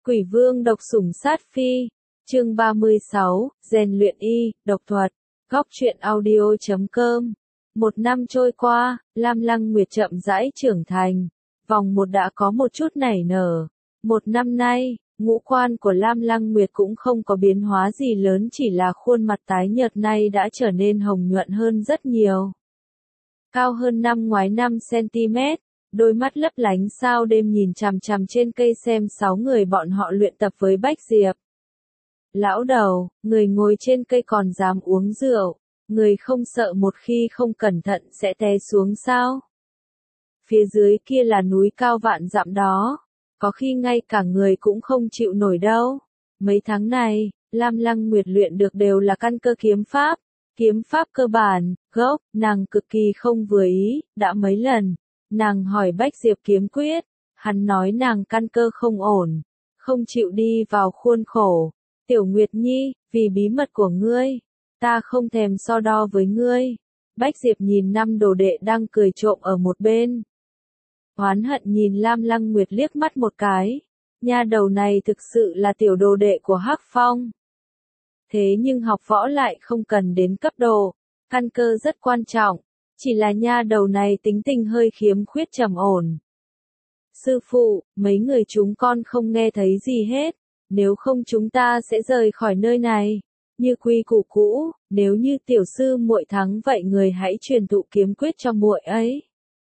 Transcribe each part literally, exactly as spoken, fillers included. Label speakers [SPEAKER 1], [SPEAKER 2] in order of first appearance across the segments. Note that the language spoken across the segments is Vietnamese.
[SPEAKER 1] Quỷ vương độc sủng sát phi, chương ba mươi sáu, rèn luyện y, độc thuật, góc truyện audio chấm com. Một năm trôi qua, Lam Lăng Nguyệt chậm rãi trưởng thành, vòng một đã có một chút nảy nở. Một năm nay, ngũ quan của Lam Lăng Nguyệt cũng không có biến hóa gì lớn, chỉ là khuôn mặt tái nhợt nay đã trở nên hồng nhuận hơn rất nhiều. Cao hơn năm ngoái năm xăng-ti-mét, đôi mắt lấp lánh sao đêm nhìn chằm chằm trên cây xem sáu người bọn họ luyện tập với Bách Diệp. Lão đầu, người ngồi trên cây còn dám uống rượu, người không sợ một khi không cẩn thận sẽ té xuống sao? Phía dưới kia là núi cao vạn dặm đó, có khi ngay cả người cũng không chịu nổi đâu. Mấy tháng này, Lam Lăng Nguyệt luyện được đều là căn cơ kiếm pháp, kiếm pháp cơ bản, gốc, nàng cực kỳ không vừa ý, đã mấy lần. Nàng hỏi Bách Diệp kiếm quyết, hắn nói nàng căn cơ không ổn, không chịu đi vào khuôn khổ. Tiểu Nguyệt Nhi, vì bí mật của ngươi, ta không thèm so đo với ngươi. Bách Diệp nhìn năm đồ đệ đang cười trộm ở một bên. Oán hận nhìn Lam Lăng Nguyệt liếc mắt một cái, nha đầu này thực sự là tiểu đồ đệ của Hắc Phong. Thế nhưng học võ lại không cần đến cấp độ, căn cơ rất quan trọng. Chỉ là nha đầu này tính tình hơi khiếm khuyết trầm ổn. Sư phụ, mấy người chúng con không nghe thấy gì hết, nếu không chúng ta sẽ rời khỏi nơi này. Như quy củ cũ, nếu như tiểu sư muội thắng vậy người hãy truyền thụ kiếm quyết cho muội ấy.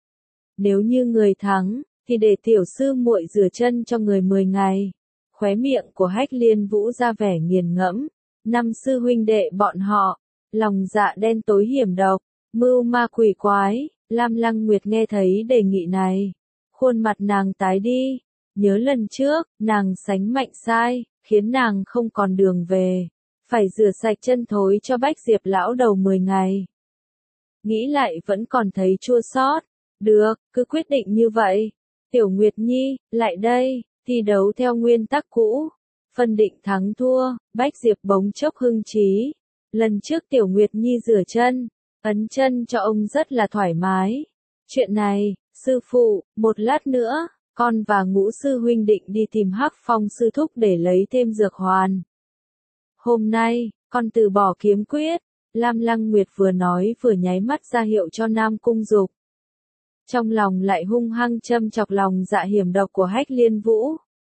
[SPEAKER 1] Nếu như người thắng, thì để tiểu sư muội rửa chân cho người mười ngày. Khóe miệng của Hách Liên Vũ ra vẻ nghiền ngẫm, năm sư huynh đệ bọn họ, lòng dạ đen tối hiểm độc. Mưu ma quỷ quái, Lam Lăng Nguyệt nghe thấy đề nghị này. Khuôn mặt nàng tái đi, nhớ lần trước, nàng sánh mạnh sai, khiến nàng không còn đường về. Phải rửa sạch chân thối cho Bách Diệp lão đầu mười ngày. Nghĩ lại vẫn còn thấy chua xót. Được, cứ quyết định như vậy. Tiểu Nguyệt Nhi, lại đây, thi đấu theo nguyên tắc cũ. Phân định thắng thua, Bách Diệp bỗng chốc hưng trí. Lần trước Tiểu Nguyệt Nhi rửa chân, ấn chân cho ông rất là thoải mái. Chuyện này, sư phụ, một lát nữa, con và Ngũ sư huynh định đi tìm Hắc Phong sư thúc để lấy thêm dược hoàn. Hôm nay, con từ bỏ kiếm quyết, Lam Lăng Nguyệt vừa nói vừa nháy mắt ra hiệu cho Nam Cung Dục. Trong lòng lại hung hăng châm chọc lòng dạ hiểm độc của Hách Liên Vũ.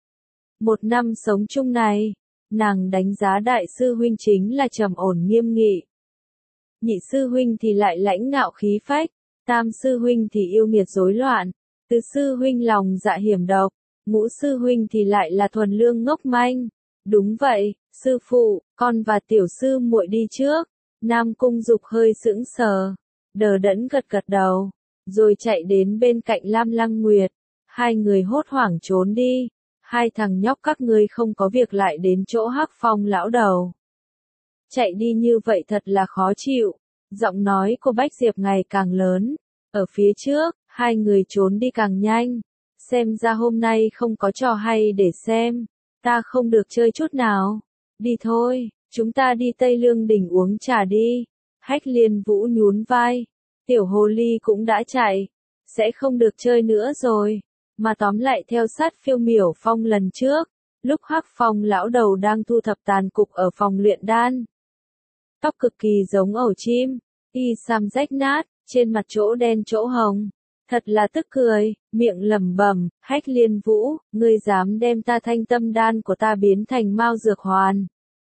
[SPEAKER 1] Một năm sống chung này, nàng đánh giá đại sư huynh chính là trầm ổn nghiêm nghị. Nhị sư huynh thì lại lãnh ngạo khí phách, tam sư huynh thì yêu nghiệt rối loạn, tứ sư huynh lòng dạ hiểm độc, ngũ sư huynh thì lại là thuần lương ngốc manh. Đúng vậy, sư phụ, con và tiểu sư muội đi trước. Nam Cung Dục hơi sững sờ, đờ đẫn gật gật đầu, rồi chạy đến bên cạnh Lam Lăng Nguyệt. Hai người hốt hoảng trốn đi, hai thằng nhóc các ngươi không có việc lại đến chỗ Hắc Phong lão đầu. Chạy đi như vậy thật là khó chịu. Giọng nói của Bách Diệp ngày càng lớn. Ở phía trước, hai người trốn đi càng nhanh. Xem ra hôm nay không có trò hay để xem. Ta không được chơi chút nào. Đi thôi, chúng ta đi Tây Lương Đỉnh uống trà đi. Hách Liên Vũ nhún vai. Tiểu hồ ly cũng đã chạy. Sẽ không được chơi nữa rồi. Mà tóm lại theo sát Phiêu Miểu Phong lần trước. Lúc Hắc Phong lão đầu đang thu thập tàn cục ở phòng luyện đan. Tóc cực kỳ giống ổ chim, y sam rách nát, trên mặt chỗ đen chỗ hồng. Thật là tức cười, miệng lẩm bẩm, Hách Liên Vũ, ngươi dám đem ta thanh tâm đan của ta biến thành mao dược hoàn.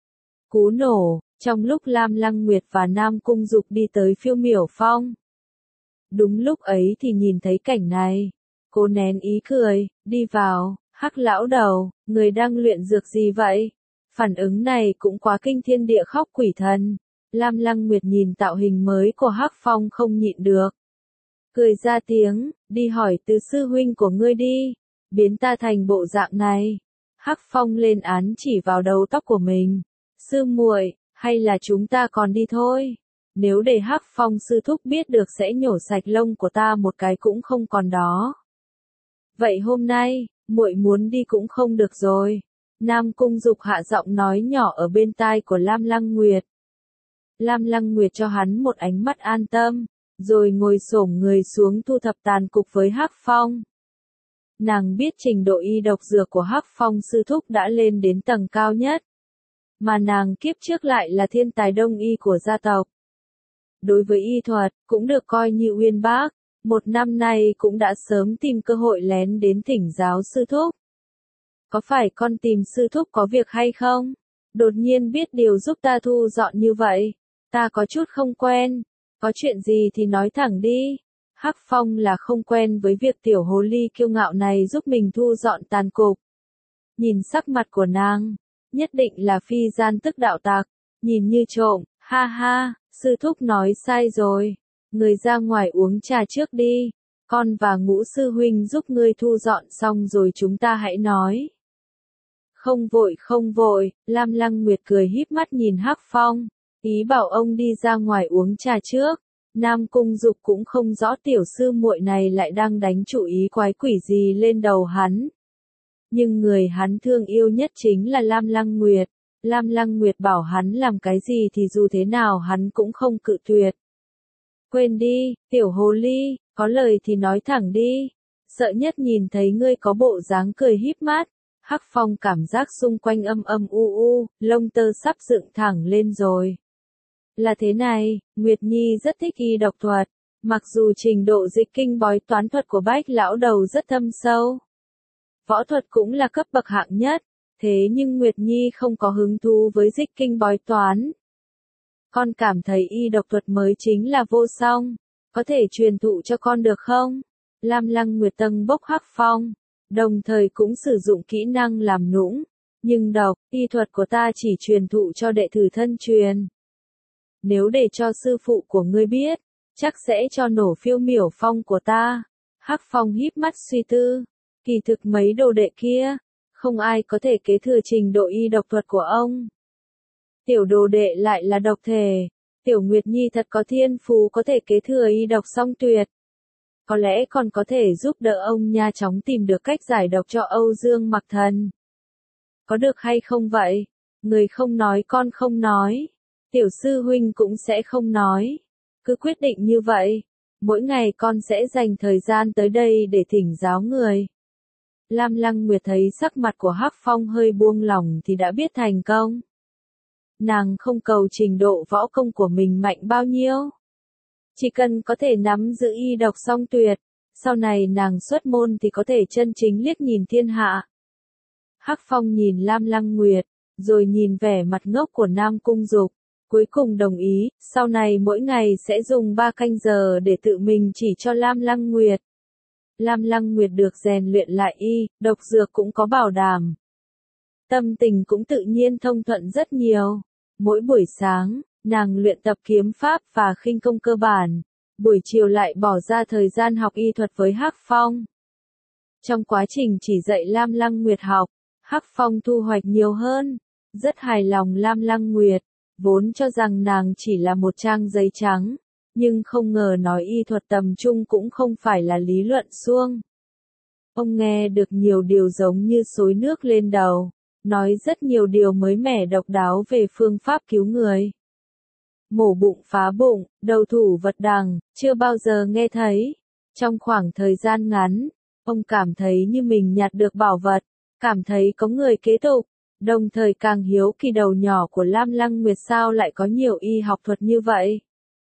[SPEAKER 1] Cú nổ, trong lúc Lam Lăng Nguyệt và Nam Cung Dục đi tới Phiêu Miểu Phong. Đúng lúc ấy thì nhìn thấy cảnh này. Cô nén ý cười, đi vào, Hắc lão đầu, người đang luyện dược gì vậy? Phản ứng này cũng quá kinh thiên địa khóc quỷ thần. Lam Lăng Nguyệt nhìn tạo hình mới của Hắc Phong không nhịn được. Cười ra tiếng, đi hỏi từ sư huynh của ngươi đi, biến ta thành bộ dạng này. Hắc Phong lên án chỉ vào đầu tóc của mình. Sư muội, hay là chúng ta còn đi thôi? Nếu để Hắc Phong sư thúc biết được sẽ nhổ sạch lông của ta một cái cũng không còn đó. Vậy hôm nay, muội muốn đi cũng không được rồi. Nam Cung Dục hạ giọng nói nhỏ ở bên tai của Lam Lăng Nguyệt. Lam Lăng Nguyệt cho hắn một ánh mắt an tâm, rồi ngồi xổm người xuống thu thập tàn cục với Hắc Phong. Nàng biết trình độ y độc dược của Hắc Phong sư thúc đã lên đến tầng cao nhất. Mà nàng kiếp trước lại là thiên tài đông y của gia tộc. Đối với y thuật, cũng được coi như uyên bác, một năm nay cũng đã sớm tìm cơ hội lén đến thỉnh giáo sư thúc. Có phải con tìm sư thúc có việc hay không? Đột nhiên biết điều giúp ta thu dọn như vậy. Ta có chút không quen. Có chuyện gì thì nói thẳng đi. Hắc Phong là không quen với việc tiểu hồ ly kiêu ngạo này giúp mình thu dọn tàn cục. Nhìn sắc mặt của nàng, nhất định là phi gian tức đạo tặc, nhìn như trộm, ha ha, sư thúc nói sai rồi. Người ra ngoài uống trà trước đi, con và Ngũ sư huynh giúp ngươi thu dọn xong rồi chúng ta hãy nói. Không vội không vội, Lam Lăng Nguyệt cười híp mắt nhìn Hắc Phong, ý bảo ông đi ra ngoài uống trà trước. Nam Cung Dục cũng không rõ tiểu sư muội này lại đang đánh chủ ý quái quỷ gì lên đầu hắn. Nhưng người hắn thương yêu nhất chính là Lam Lăng Nguyệt. Lam Lăng Nguyệt bảo hắn làm cái gì thì dù thế nào hắn cũng không cự tuyệt. Quên đi, tiểu hồ ly, có lời thì nói thẳng đi. Sợ nhất nhìn thấy ngươi có bộ dáng cười híp mắt. Hắc Phong cảm giác xung quanh âm âm u u, lông tơ sắp dựng thẳng lên rồi. Là thế này, Nguyệt Nhi rất thích y độc thuật. Mặc dù trình độ dịch kinh bói toán thuật của Bách lão đầu rất thâm sâu. Võ thuật cũng là cấp bậc hạng nhất. Thế nhưng Nguyệt Nhi không có hứng thú với dịch kinh bói toán. Con cảm thấy y độc thuật mới chính là vô song. Có thể truyền thụ cho con được không? Lam Lăng Nguyệt tâng bốc Hắc Phong. Đồng thời cũng sử dụng kỹ năng làm nũng. Nhưng độc, y thuật của ta chỉ truyền thụ cho đệ tử thân truyền. Nếu để cho sư phụ của ngươi biết, chắc sẽ cho nổ phiêu miểu phong của ta. Hắc Phong híp mắt suy tư. Kỳ thực mấy đồ đệ kia, không ai có thể kế thừa trình độ y độc thuật của ông. Tiểu đồ đệ lại là độc thể. Tiểu Nguyệt Nhi thật có thiên phú có thể kế thừa y độc song tuyệt. Có lẽ còn có thể giúp đỡ ông nha chóng tìm được cách giải độc cho Âu Dương Mặc Thần. Có được hay không vậy? Người không nói con không nói. Tiểu sư huynh cũng sẽ không nói. Cứ quyết định như vậy. Mỗi ngày con sẽ dành thời gian tới đây để thỉnh giáo người. Lam Lăng Nguyệt thấy sắc mặt của Hắc Phong hơi buông lỏng thì đã biết thành công. Nàng không cầu trình độ võ công của mình mạnh bao nhiêu. Chỉ cần có thể nắm giữ y độc song tuyệt, sau này nàng xuất môn thì có thể chân chính liếc nhìn thiên hạ. Hắc Phong nhìn Lam Lăng Nguyệt, rồi nhìn vẻ mặt ngốc của Nam Cung Dục, cuối cùng đồng ý, sau này mỗi ngày sẽ dùng ba canh giờ để tự mình chỉ cho Lam Lăng Nguyệt. Lam Lăng Nguyệt được rèn luyện lại y, độc dược cũng có bảo đảm. Tâm tình cũng tự nhiên thông thuận rất nhiều. Mỗi buổi sáng, nàng luyện tập kiếm pháp và khinh công cơ bản, buổi chiều lại bỏ ra thời gian học y thuật với Hắc Phong. Trong quá trình chỉ dạy Lam Lăng Nguyệt học, Hắc Phong thu hoạch nhiều hơn, rất hài lòng Lam Lăng Nguyệt, vốn cho rằng nàng chỉ là một trang giấy trắng, nhưng không ngờ nói y thuật tầm trung cũng không phải là lý luận suông. Ông nghe được nhiều điều giống như xối nước lên đầu, nói rất nhiều điều mới mẻ độc đáo về phương pháp cứu người. Mổ bụng phá bụng, đầu thủ vật đằng, chưa bao giờ nghe thấy. Trong khoảng thời gian ngắn, ông cảm thấy như mình nhặt được bảo vật, cảm thấy có người kế tục, đồng thời càng hiếu kỳ đầu nhỏ của Lam Lăng Nguyệt sao lại có nhiều y học thuật như vậy.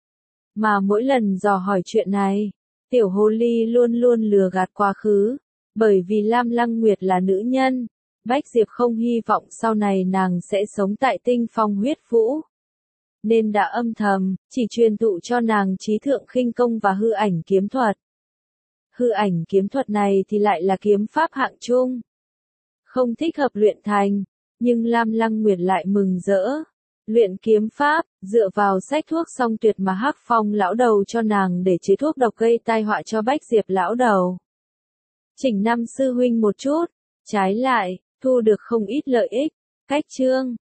[SPEAKER 1] Mà mỗi lần dò hỏi chuyện này, tiểu hồ ly luôn luôn lừa gạt quá khứ, bởi vì Lam Lăng Nguyệt là nữ nhân, Bách Diệp không hy vọng sau này nàng sẽ sống tại tinh phong huyết vũ. Nên đã âm thầm, chỉ truyền thụ cho nàng trí thượng khinh công và hư ảnh kiếm thuật. Hư ảnh kiếm thuật này thì lại là kiếm pháp hạng trung. Không thích hợp luyện thành, nhưng Lam Lăng Nguyệt lại mừng rỡ. Luyện kiếm pháp, dựa vào sách thuốc song tuyệt mà Hắc Phong lão đầu cho nàng để chế thuốc độc gây tai họa cho Bách Diệp lão đầu. Chỉnh năm sư huynh một chút, trái lại, thu được không ít lợi ích. Cách chương